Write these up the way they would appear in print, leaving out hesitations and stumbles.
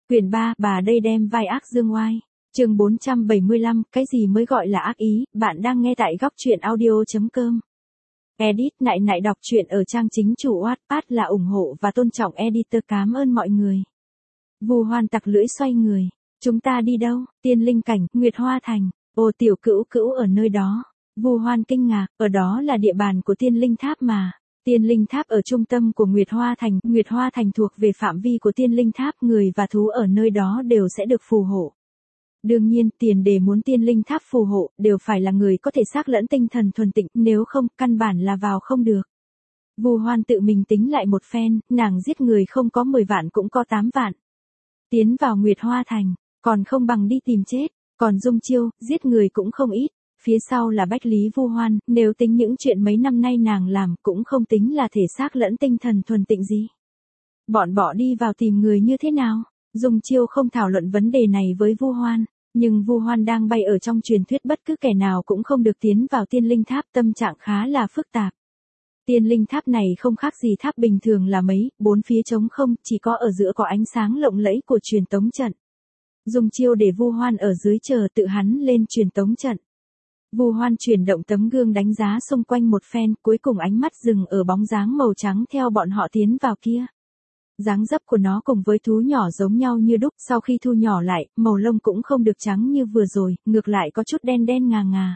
Quyển 3, bà đây đem vai ác dương oai. Chương 475, cái gì mới gọi là ác ý, bạn đang nghe tại góc truyện audio.com. Edit nại nại đọc truyện ở trang chính chủ Wattpad là ủng hộ và tôn trọng editor, cảm ơn mọi người. Vu Hoan tặc lưỡi xoay người. Chúng ta đi đâu? Tiên Linh Cảnh, Nguyệt Hoa Thành. Ồ, tiểu cữu cữu ở nơi đó. Vu Hoan kinh ngạc, ở đó là địa bàn của Tiên Linh Tháp mà. Tiên Linh Tháp ở trung tâm của Nguyệt Hoa Thành thuộc về phạm vi của Tiên Linh Tháp, người và thú ở nơi đó đều sẽ được phù hộ. Đương nhiên, tiền đề muốn Tiên Linh Tháp phù hộ, đều phải là người có thể xác lẫn tinh thần thuần tịnh, nếu không, căn bản là vào không được. Vu Hoan tự mình tính lại một phen, nàng giết người không có 10 vạn cũng có 8 vạn. Tiến vào Nguyệt Hoa Thành, còn không bằng đi tìm chết, còn Dung Chiêu, giết người cũng không ít. Phía sau là Bách Lý Vu Hoan, nếu tính những chuyện mấy năm nay nàng làm cũng không tính là thể xác lẫn tinh thần thuần tịnh gì. Bọn bỏ đi vào tìm người như thế nào? Dung Chiêu không thảo luận vấn đề này với Vu Hoan, nhưng Vu Hoan đang bay ở trong truyền thuyết bất cứ kẻ nào cũng không được tiến vào Tiên Linh Tháp, tâm trạng khá là phức tạp. Tiên Linh Tháp này không khác gì tháp bình thường là mấy, bốn phía trống không, chỉ có ở giữa có ánh sáng lộng lẫy của truyền tống trận. Dung Chiêu để Vu Hoan ở dưới chờ, tự hắn lên truyền tống trận. Vu Hoan chuyển động tấm gương đánh giá xung quanh một phen, cuối cùng ánh mắt dừng ở bóng dáng màu trắng theo bọn họ tiến vào kia. Dáng dấp của nó cùng với thú nhỏ giống nhau như đúc, sau khi thu nhỏ lại, màu lông cũng không được trắng như vừa rồi, ngược lại có chút đen đen ngà ngà.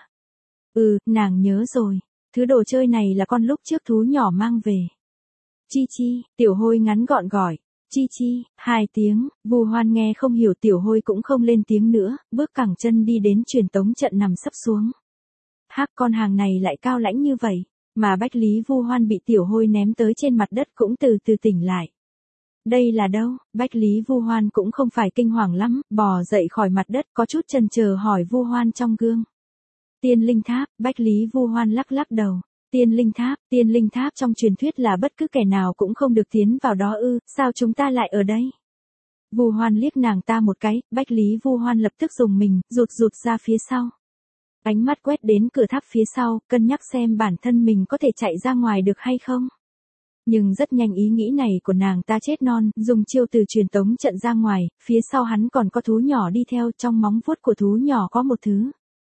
Nàng nhớ rồi, thứ đồ chơi này là con lúc trước thú nhỏ mang về. Chi chi, Tiểu Hôi ngắn gọn gọi. Chi chi, 2 tiếng, Vu Hoan nghe không hiểu, Tiểu Hôi cũng không lên tiếng nữa, bước cẳng chân đi đến truyền tống trận nằm sấp xuống. Hắc, con hàng này lại cao lãnh như vậy, mà Bách Lý Vu Hoan bị Tiểu Hôi ném tới trên mặt đất cũng từ từ tỉnh lại. Đây là đâu? Bách Lý Vu Hoan cũng không phải kinh hoàng lắm, bò dậy khỏi mặt đất, có chút chần chờ hỏi Vu Hoan trong gương. Tiên Linh Tháp, Bách Lý Vu Hoan lắc lắc đầu. Tiên Linh Tháp trong truyền thuyết là bất cứ kẻ nào cũng không được tiến vào đó ư, sao chúng ta lại ở đây? Vu Hoan liếc nàng ta một cái, Bách Lý Vu Hoan lập tức rùng mình, rụt ra phía sau. Ánh mắt quét đến cửa tháp phía sau, cân nhắc xem bản thân mình có thể chạy ra ngoài được hay không. Nhưng rất nhanh ý nghĩ này của nàng ta chết non, Dung Chiêu từ truyền tống trận ra ngoài, phía sau hắn còn có thú nhỏ đi theo, trong móng vuốt của thú nhỏ có một thứ.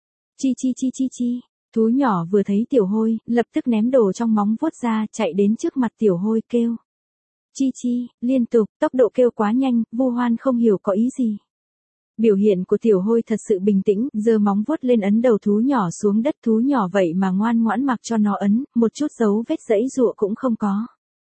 Chi. Thú nhỏ vừa thấy Tiểu Hôi, lập tức ném đồ trong móng vuốt ra, chạy đến trước mặt Tiểu Hôi kêu. Chi, liên tục, tốc độ kêu quá nhanh, Vu Hoan không hiểu có ý gì. Biểu hiện của Tiểu Hôi thật sự bình tĩnh, giơ móng vuốt lên ấn đầu thú nhỏ xuống đất, thú nhỏ vậy mà ngoan ngoãn mặc cho nó ấn, một chút dấu vết giãy giụa cũng không có.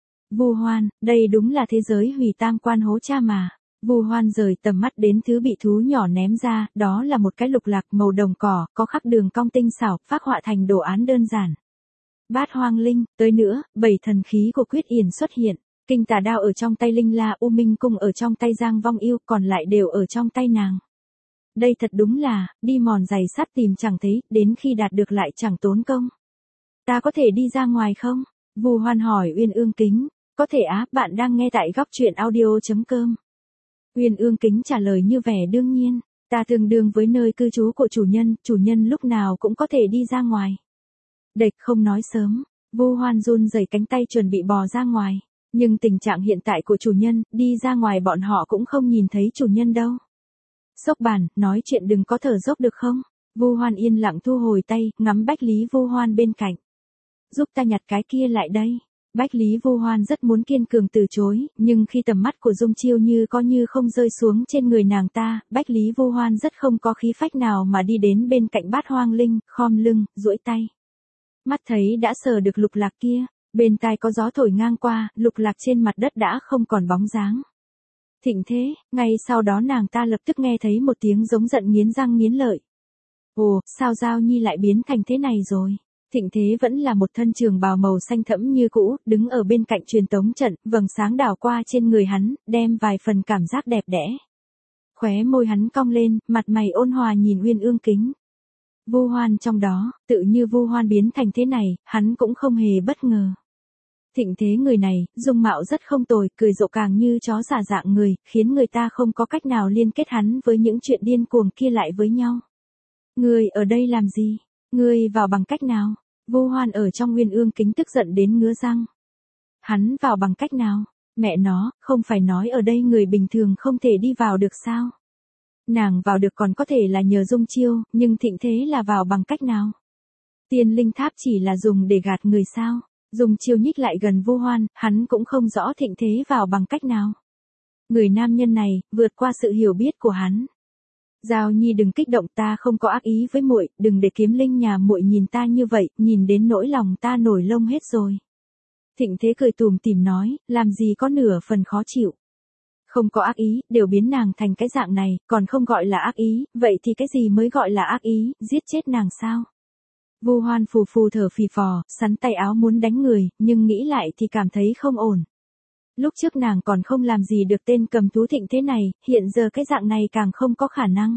Vu Hoan, đây đúng là thế giới hủy tam quan hố cha mà. Vu Hoan rời tầm mắt đến thứ bị thú nhỏ ném ra, đó là một cái lục lạc màu đồng cỏ, có khắc đường cong tinh xảo, phác họa thành đồ án đơn giản. Bát Hoang Linh, tới nữa, 7 thần khí của Quyết Yển xuất hiện, Kinh Tà Đao ở trong tay Linh La, U Minh Cung ở trong tay Giang Vong Yêu, còn lại đều ở trong tay nàng. Đây thật đúng là, đi mòn giày sắt tìm chẳng thấy, đến khi đạt được lại chẳng tốn công. Ta có thể đi ra ngoài không? Vu Hoan hỏi Uyên Ương Kính. Có thể á, bạn đang nghe tại góc truyện audio.com. Uyên Ương Kính trả lời như vẻ đương nhiên, ta tương đương với nơi cư trú của chủ nhân lúc nào cũng có thể đi ra ngoài. Địch không nói sớm, Vu Hoan run rẩy cánh tay chuẩn bị bò ra ngoài, nhưng tình trạng hiện tại của chủ nhân, đi ra ngoài bọn họ cũng không nhìn thấy chủ nhân đâu. Sốc bàn, nói chuyện đừng có thở dốc được không? Vu Hoan yên lặng thu hồi tay, ngắm Bách Lý Vu Hoan bên cạnh. Giúp ta nhặt cái kia lại đây. Bách Lý Vu Hoan rất muốn kiên cường từ chối, nhưng khi tầm mắt của Dung Chiêu như có như không rơi xuống trên người nàng ta, Bách Lý Vu Hoan rất không có khí phách nào mà đi đến bên cạnh Bát Hoang Linh, khom lưng, duỗi tay. Mắt thấy đã sờ được lục lạc kia, bên tai có gió thổi ngang qua, lục lạc trên mặt đất đã không còn bóng dáng. Thịnh thế, ngay sau đó nàng ta lập tức nghe thấy một tiếng giống giận nghiến răng nghiến lợi. Ồ, sao Giao Nhi lại biến thành thế này rồi? Thịnh thế vẫn là một thân trường bào màu xanh thẫm như cũ, đứng ở bên cạnh truyền tống trận, vầng sáng đảo qua trên người hắn, đem vài phần cảm giác đẹp đẽ. Khóe môi hắn cong lên, mặt mày ôn hòa nhìn Uyên Ương Kính. Vu Hoan trong đó, tự như Vu Hoan biến thành thế này, hắn cũng không hề bất ngờ. Thịnh thế người này, dung mạo rất không tồi, cười rộ càng như chó giả dạng người, khiến người ta không có cách nào liên kết hắn với những chuyện điên cuồng kia lại với nhau. Ngươi ở đây làm gì? Ngươi vào bằng cách nào? Vu Hoan ở trong Uyên Ương Kính tức giận đến ngứa răng. Hắn vào bằng cách nào? Mẹ nó, không phải nói ở đây người bình thường không thể đi vào được sao? Nàng vào được còn có thể là nhờ Dung Chiêu, nhưng thịnh thế là vào bằng cách nào? Tiên linh tháp chỉ là dùng để gạt người sao? Dung Chiêu nhích lại gần Vu Hoan, hắn cũng không rõ thịnh thế vào bằng cách nào. Người nam nhân này, vượt qua sự hiểu biết của hắn. Giao Nhi đừng kích động, ta không có ác ý với muội, đừng để Kiếm Linh nhà muội nhìn ta như vậy, nhìn đến nỗi lòng ta nổi lông hết rồi. Thịnh thế cười tủm tỉm nói, làm gì có nửa phần khó chịu. Không có ác ý, đều biến nàng thành cái dạng này, còn không gọi là ác ý, vậy thì cái gì mới gọi là ác ý, giết chết nàng sao? Vu Hoan phù phù thở phì phò, sắn tay áo muốn đánh người, nhưng nghĩ lại thì cảm thấy không ổn. Lúc trước nàng còn không làm gì được tên cầm thú thịnh thế này, hiện giờ cái dạng này càng không có khả năng.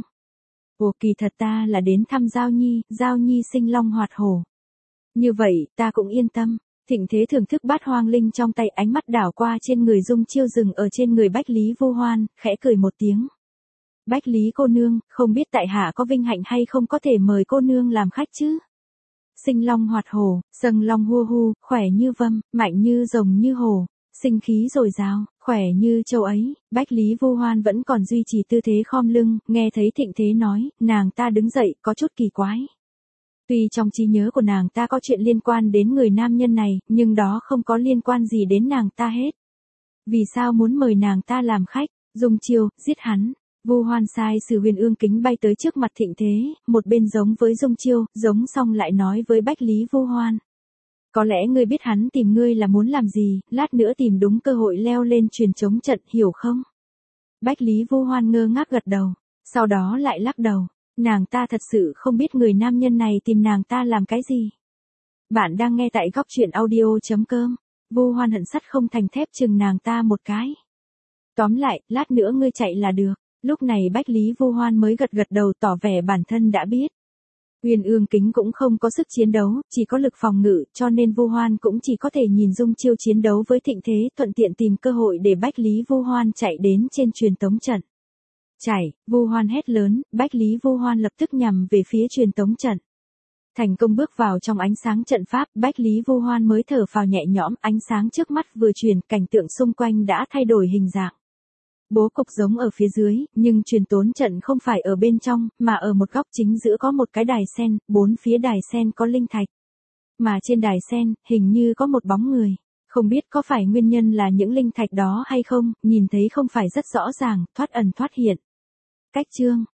Ồ, kỳ thật ta là đến thăm Giao Nhi sinh long hoạt hổ. Như vậy, ta cũng yên tâm. Thịnh thế thưởng thức bát hoang linh trong tay, ánh mắt đảo qua trên người Dung Chiêu, dừng ở trên người Bách Lý Vu Hoan, khẽ cười một tiếng. Bách Lý cô nương, không biết tại hạ có vinh hạnh hay không có thể mời cô nương làm khách chứ? Sinh long hoạt hổ, sâng long hua hu, khỏe như vâm, mạnh như rồng như hổ, sinh khí dồi dào, khỏe như châu ấy. Bách Lý Vu Hoan vẫn còn duy trì tư thế khom lưng, nghe thấy thịnh thế nói, nàng ta đứng dậy, có chút kỳ quái. Tuy trong trí nhớ của nàng ta có chuyện liên quan đến người nam nhân này, nhưng đó không có liên quan gì đến nàng ta hết. Vì sao muốn mời nàng ta làm khách? Dung Chiêu, giết hắn. Vu Hoan sai sử huyền ương kính bay tới trước mặt thịnh thế, một bên giống với Dung Chiêu, giống xong lại nói với Bách Lý Vu Hoan. Có lẽ ngươi biết hắn tìm ngươi là muốn làm gì, lát nữa tìm đúng cơ hội leo lên truyền chống trận, hiểu không? Bách Lý Vu Hoan ngơ ngác gật đầu, sau đó lại lắc đầu. Nàng ta thật sự không biết người nam nhân này tìm nàng ta làm cái gì. Bạn đang nghe tại góc truyện audio.com. Vu Hoan hận sắt không thành thép chừng nàng ta một cái. Tóm lại, lát nữa ngươi chạy là được. Lúc này Bách Lý Vu Hoan mới gật gật đầu tỏ vẻ bản thân đã biết. Huyền ương kính cũng không có sức chiến đấu, chỉ có lực phòng ngự, cho nên Vu Hoan cũng chỉ có thể nhìn Dung Chiêu chiến đấu với thịnh thế, thuận tiện tìm cơ hội để Bách Lý Vu Hoan chạy đến trên truyền tống trận. Chảy, Vu Hoan hét lớn, Bách Lý Vu Hoan lập tức nhằm về phía truyền tống trận. Thành công bước vào trong ánh sáng trận pháp, Bách Lý Vu Hoan mới thở phào nhẹ nhõm, ánh sáng trước mắt vừa truyền, cảnh tượng xung quanh đã thay đổi hình dạng. Bố cục giống ở phía dưới, nhưng truyền tống trận không phải ở bên trong, mà ở một góc chính giữa có một cái đài sen, bốn phía đài sen có linh thạch. Mà trên đài sen, hình như có một bóng người. Không biết có phải nguyên nhân là những linh thạch đó hay không, nhìn thấy không phải rất rõ ràng, thoát ẩn thoát hiện. Cách chương